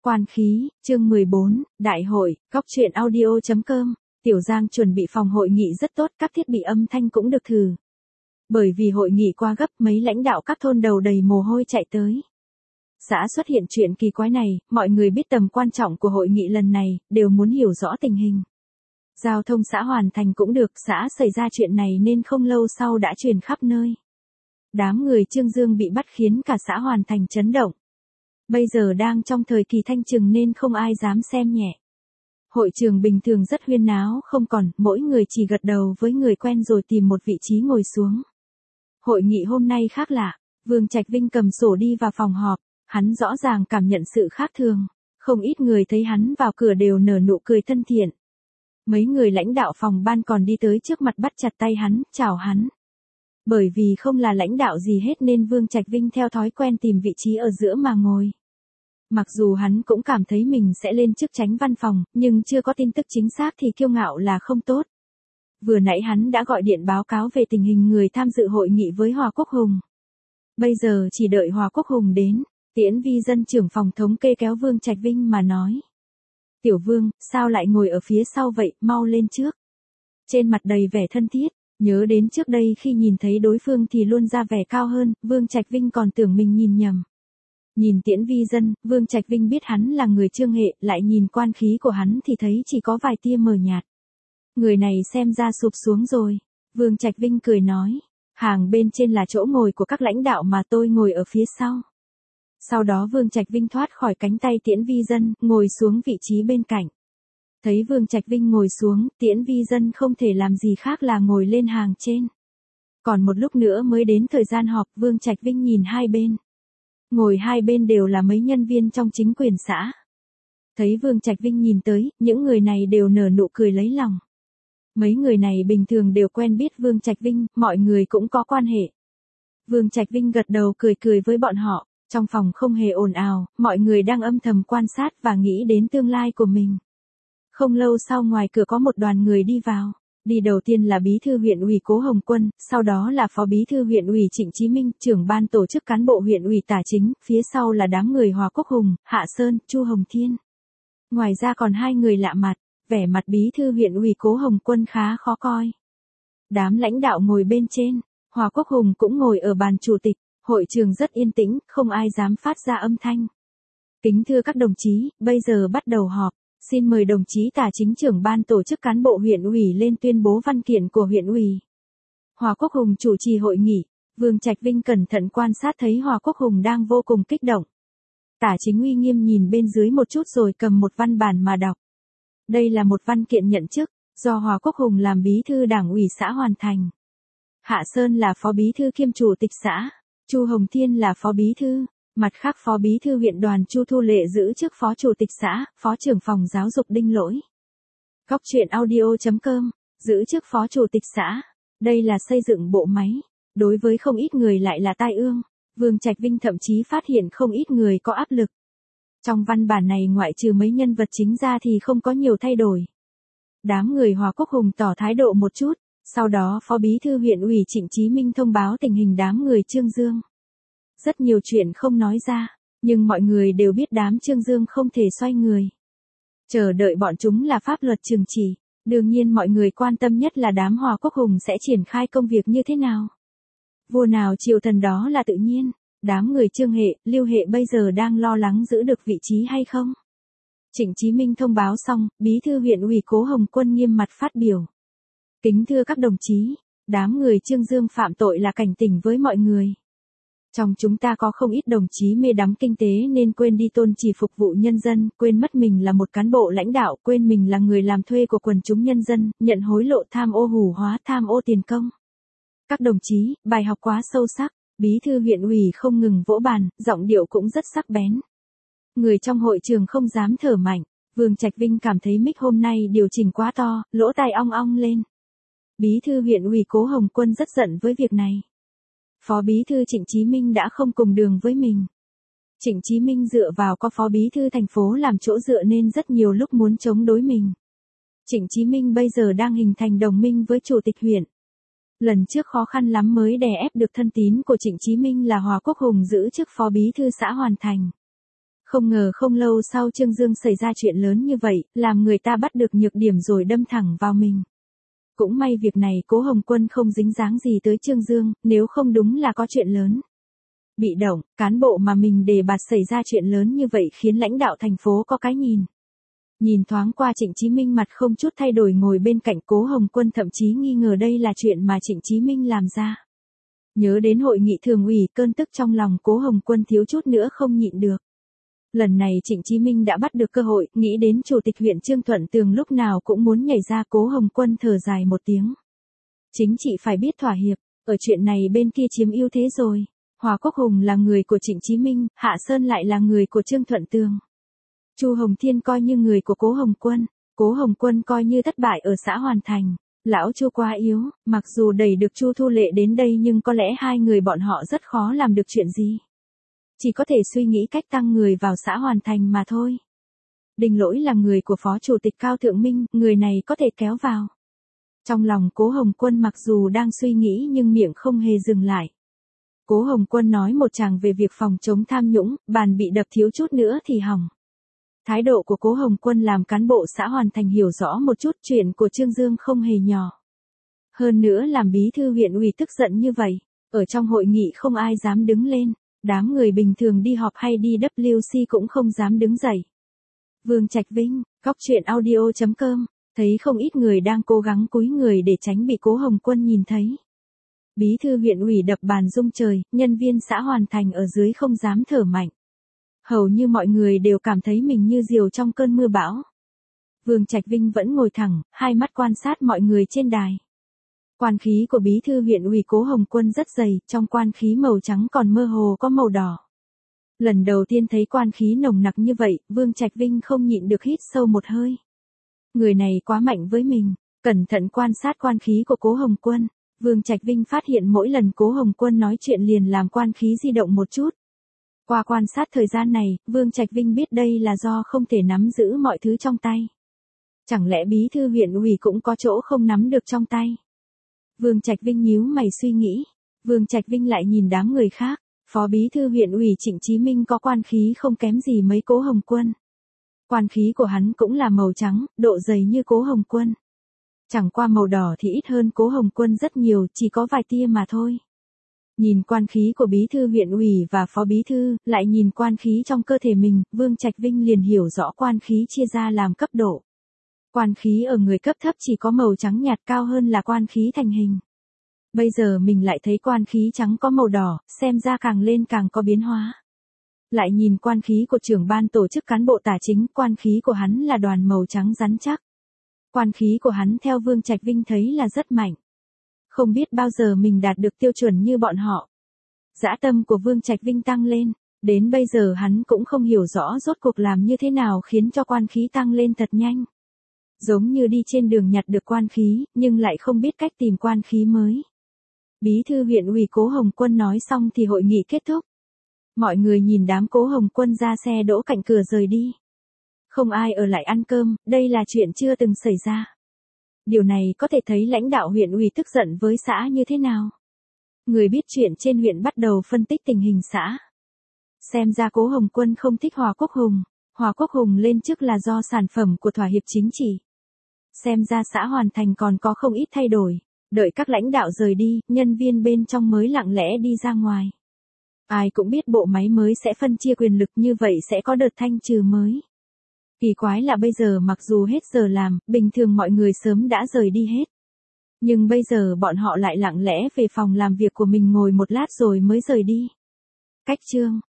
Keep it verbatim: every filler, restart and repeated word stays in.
Quan khí, chương mười bốn, Đại hội, Góc truyện audio chấm com. Tiểu Giang chuẩn bị phòng hội nghị rất tốt, các thiết bị âm thanh cũng được thử. Bởi vì hội nghị quá gấp, mấy lãnh đạo các thôn đầu đầy mồ hôi chạy tới. Xã xuất hiện chuyện kỳ quái này, mọi người biết tầm quan trọng của hội nghị lần này, đều muốn hiểu rõ tình hình. Giao thông xã hoàn thành cũng được, xã xảy ra chuyện này nên không lâu sau đã truyền khắp nơi. Đám người Trương Dương bị bắt khiến cả xã hoàn thành chấn động. Bây giờ đang trong thời kỳ thanh trừng nên không ai dám xem nhẹ. Hội trường bình thường rất huyên náo không còn, mỗi người chỉ gật đầu với người quen rồi tìm một vị trí ngồi xuống. Hội nghị hôm nay khác lạ, Vương Trạch Vinh cầm sổ đi vào phòng họp, hắn rõ ràng cảm nhận sự khác thường, không ít người thấy hắn vào cửa đều nở nụ cười thân thiện. Mấy người lãnh đạo phòng ban còn đi tới trước mặt bắt chặt tay hắn, chào hắn. Bởi vì không là lãnh đạo gì hết nên Vương Trạch Vinh theo thói quen tìm vị trí ở giữa mà ngồi. Mặc dù hắn cũng cảm thấy mình sẽ lên chức chánh văn phòng, nhưng chưa có tin tức chính xác thì kiêu ngạo là không tốt. Vừa nãy hắn đã gọi điện báo cáo về tình hình người tham dự hội nghị với Hòa Quốc Hùng. Bây giờ chỉ đợi Hòa Quốc Hùng đến, Tiễn Vi Dân trưởng phòng thống kê kéo Vương Trạch Vinh mà nói. Tiểu Vương, sao lại ngồi ở phía sau vậy, mau lên trước. Trên mặt đầy vẻ thân thiết. Nhớ đến trước đây khi nhìn thấy đối phương thì luôn ra vẻ cao hơn, Vương Trạch Vinh còn tưởng mình nhìn nhầm. Nhìn Tiễn Vi Dân, Vương Trạch Vinh biết hắn là người Trương hệ, lại nhìn quan khí của hắn thì thấy chỉ có vài tia mờ nhạt. Người này xem ra sụp xuống rồi. Vương Trạch Vinh cười nói, hàng bên trên là chỗ ngồi của các lãnh đạo mà tôi ngồi ở phía sau. Sau đó Vương Trạch Vinh thoát khỏi cánh tay Tiễn Vi Dân, ngồi xuống vị trí bên cạnh. Thấy Vương Trạch Vinh ngồi xuống, Tiễn Vi Dân không thể làm gì khác là ngồi lên hàng trên. Còn một lúc nữa mới đến thời gian họp, Vương Trạch Vinh nhìn hai bên. Ngồi hai bên đều là mấy nhân viên trong chính quyền xã. Thấy Vương Trạch Vinh nhìn tới, những người này đều nở nụ cười lấy lòng. Mấy người này bình thường đều quen biết Vương Trạch Vinh, mọi người cũng có quan hệ. Vương Trạch Vinh gật đầu cười cười với bọn họ, trong phòng không hề ồn ào, mọi người đang âm thầm quan sát và nghĩ đến tương lai của mình. Không lâu sau ngoài cửa có một đoàn người đi vào. Đi đầu tiên là Bí thư huyện ủy Cố Hồng Quân, sau đó là Phó Bí thư huyện ủy Trịnh Chí Minh, trưởng ban tổ chức cán bộ huyện ủy Tả Chính, phía sau là đám người Hòa Quốc Hùng, Hạ Sơn, Chu Hồng Thiên. Ngoài ra còn hai người lạ mặt, vẻ mặt Bí thư huyện ủy Cố Hồng Quân khá khó coi. Đám lãnh đạo ngồi bên trên, Hòa Quốc Hùng cũng ngồi ở bàn chủ tịch, hội trường rất yên tĩnh, không ai dám phát ra âm thanh. Kính thưa các đồng chí, bây giờ bắt đầu họp. Xin mời đồng chí Tả Chính trưởng ban tổ chức cán bộ huyện ủy lên tuyên bố văn kiện của huyện ủy. Hòa Quốc Hùng chủ trì hội nghị, Vương Trạch Vinh cẩn thận quan sát thấy Hòa Quốc Hùng đang vô cùng kích động. Tả Chính uy nghiêm nhìn bên dưới một chút rồi cầm một văn bản mà đọc. Đây là một văn kiện nhận chức, do Hòa Quốc Hùng làm bí thư đảng ủy xã hoàn thành. Hạ Sơn là phó bí thư kiêm chủ tịch xã, Chu Hồng Thiên là phó bí thư. Mặt khác Phó Bí thư huyện đoàn Chu Thu Lệ giữ chức Phó Chủ tịch xã, Phó trưởng phòng giáo dục Đinh Lỗi. Góc truyện audio chấm com, giữ chức Phó Chủ tịch xã. Đây là xây dựng bộ máy. Đối với không ít người lại là tai ương. Vương Trạch Vinh thậm chí phát hiện không ít người có áp lực. Trong văn bản này ngoại trừ mấy nhân vật chính ra thì không có nhiều thay đổi. Đám người Hòa Quốc Hùng tỏ thái độ một chút. Sau đó Phó Bí thư huyện ủy Trịnh Chí Minh thông báo tình hình đám người Trương Dương. Rất nhiều chuyện không nói ra, nhưng mọi người đều biết đám Trương Dương không thể xoay người. Chờ đợi bọn chúng là pháp luật trừng trị, đương nhiên mọi người quan tâm nhất là đám Hòa Quốc Hùng sẽ triển khai công việc như thế nào. Vua nào triều thần đó là tự nhiên, đám người Trương hệ, Lưu hệ bây giờ đang lo lắng giữ được vị trí hay không. Trịnh Chí Minh thông báo xong, Bí thư huyện ủy Cố Hồng Quân nghiêm mặt phát biểu. Kính thưa các đồng chí, đám người Trương Dương phạm tội là cảnh tỉnh với mọi người. Trong chúng ta có không ít đồng chí mê đắm kinh tế nên quên đi tôn chỉ phục vụ nhân dân, quên mất mình là một cán bộ lãnh đạo, quên mình là người làm thuê của quần chúng nhân dân, nhận hối lộ tham ô hủ hóa tham ô tiền công. Các đồng chí, bài học quá sâu sắc, Bí thư huyện ủy không ngừng vỗ bàn, giọng điệu cũng rất sắc bén. Người trong hội trường không dám thở mạnh, Vương Trạch Vinh cảm thấy mic hôm nay điều chỉnh quá to, lỗ tai ong ong lên. Bí thư huyện ủy Cố Hồng Quân rất giận với việc này. Phó Bí thư Trịnh Chí Minh đã không cùng đường với mình. Trịnh Chí Minh dựa vào có Phó Bí thư thành phố làm chỗ dựa nên rất nhiều lúc muốn chống đối mình. Trịnh Chí Minh bây giờ đang hình thành đồng minh với Chủ tịch huyện. Lần trước khó khăn lắm mới đè ép được thân tín của Trịnh Chí Minh là Hòa Quốc Hùng giữ chức Phó Bí thư xã hoàn thành. Không ngờ không lâu sau Trương Dương xảy ra chuyện lớn như vậy, làm người ta bắt được nhược điểm rồi đâm thẳng vào mình. Cũng may việc này Cố Hồng Quân không dính dáng gì tới Trương Dương, nếu không đúng là có chuyện lớn. Bị động, cán bộ mà mình đề bạt xảy ra chuyện lớn như vậy khiến lãnh đạo thành phố có cái nhìn. Nhìn thoáng qua Trịnh Chí Minh mặt không chút thay đổi ngồi bên cạnh Cố Hồng Quân, thậm chí nghi ngờ đây là chuyện mà Trịnh Chí Minh làm ra. Nhớ đến hội nghị thường ủy, cơn tức trong lòng Cố Hồng Quân thiếu chút nữa không nhịn được. Lần này Trịnh Chí Minh đã bắt được cơ hội, nghĩ đến Chủ tịch huyện Trương Thuận Tường lúc nào cũng muốn nhảy ra. Cố Hồng Quân thở dài một tiếng. Chính trị phải biết thỏa hiệp, ở chuyện này bên kia chiếm ưu thế rồi. Hòa Quốc Hùng là người của Trịnh Chí Minh, Hạ Sơn lại là người của Trương Thuận Tường. Chu Hồng Thiên coi như người của Cố Hồng Quân, Cố Hồng Quân coi như thất bại ở xã Hoàn Thành. Lão Chu quá yếu, mặc dù đẩy được Chu Thu Lệ đến đây nhưng có lẽ hai người bọn họ rất khó làm được chuyện gì. Chỉ có thể suy nghĩ cách tăng người vào xã Hoàn Thành mà thôi. Đinh Lỗi là người của Phó Chủ tịch Cao Thượng Minh, người này có thể kéo vào. Trong lòng Cố Hồng Quân mặc dù đang suy nghĩ nhưng miệng không hề dừng lại. Cố Hồng Quân nói một tràng về việc phòng chống tham nhũng, bàn bị đập thiếu chút nữa thì hỏng. Thái độ của Cố Hồng Quân làm cán bộ xã Hoàn Thành hiểu rõ một chút chuyện của Trương Dương không hề nhỏ. Hơn nữa làm bí thư huyện ủy tức giận như vậy, ở trong hội nghị không ai dám đứng lên, đám người bình thường đi họp hay đi W C cũng không dám đứng dậy. Vương Trạch Vinh, góc truyện audio chấm com, thấy không ít người đang cố gắng cúi người để tránh bị Cố Hồng Quân nhìn thấy. Bí thư huyện ủy đập bàn rung trời, nhân viên xã Hoàn Thành ở dưới không dám thở mạnh. Hầu như mọi người đều cảm thấy mình như diều trong cơn mưa bão. Vương Trạch Vinh vẫn ngồi thẳng, hai mắt quan sát mọi người trên đài. Quan khí của bí thư huyện ủy Cố Hồng Quân rất dày, trong quan khí màu trắng còn mơ hồ có màu đỏ. Lần đầu tiên thấy quan khí nồng nặc như vậy, Vương Trạch Vinh không nhịn được hít sâu một hơi. Người này quá mạnh với mình, cẩn thận quan sát quan khí của Cố Hồng Quân. Vương Trạch Vinh phát hiện mỗi lần Cố Hồng Quân nói chuyện liền làm quan khí di động một chút. Qua quan sát thời gian này, Vương Trạch Vinh biết đây là do không thể nắm giữ mọi thứ trong tay. Chẳng lẽ bí thư huyện ủy cũng có chỗ không nắm được trong tay? Vương Trạch Vinh nhíu mày suy nghĩ. Vương Trạch Vinh lại nhìn đám người khác. Phó bí thư huyện ủy Trịnh Chí Minh có quan khí không kém gì mấy Cố Hồng Quân. Quan khí của hắn cũng là màu trắng, độ dày như Cố Hồng Quân. Chẳng qua màu đỏ thì ít hơn Cố Hồng Quân rất nhiều, chỉ có vài tia mà thôi. Nhìn quan khí của bí thư huyện ủy và phó bí thư, lại nhìn quan khí trong cơ thể mình, Vương Trạch Vinh liền hiểu rõ quan khí chia ra làm cấp độ. Quan khí ở người cấp thấp chỉ có màu trắng nhạt, cao hơn là quan khí thành hình. Bây giờ mình lại thấy quan khí trắng có màu đỏ, xem ra càng lên càng có biến hóa. Lại nhìn quan khí của trưởng ban tổ chức cán bộ tả chính, quan khí của hắn là đoàn màu trắng rắn chắc. Quan khí của hắn theo Vương Trạch Vinh thấy là rất mạnh. Không biết bao giờ mình đạt được tiêu chuẩn như bọn họ. Dã tâm của Vương Trạch Vinh tăng lên, đến bây giờ hắn cũng không hiểu rõ rốt cuộc làm như thế nào khiến cho quan khí tăng lên thật nhanh. Giống như đi trên đường nhặt được quan khí, nhưng lại không biết cách tìm quan khí mới. Bí thư huyện ủy Cố Hồng Quân nói xong thì hội nghị kết thúc. Mọi người nhìn đám Cố Hồng Quân ra xe đỗ cạnh cửa rời đi. Không ai ở lại ăn cơm, đây là chuyện chưa từng xảy ra. Điều này có thể thấy lãnh đạo huyện ủy tức giận với xã như thế nào. Người biết chuyện trên huyện bắt đầu phân tích tình hình xã. Xem ra Cố Hồng Quân không thích Hòa Quốc Hùng. Hòa Quốc Hùng lên chức là do sản phẩm của thỏa hiệp chính trị. Xem ra xã Hoàn Thành còn có không ít thay đổi. Đợi các lãnh đạo rời đi, nhân viên bên trong mới lặng lẽ đi ra ngoài. Ai cũng biết bộ máy mới sẽ phân chia quyền lực, như vậy sẽ có đợt thanh trừ mới. Kỳ quái là bây giờ mặc dù hết giờ làm, bình thường mọi người sớm đã rời đi hết. Nhưng bây giờ bọn họ lại lặng lẽ về phòng làm việc của mình ngồi một lát rồi mới rời đi. Cách chương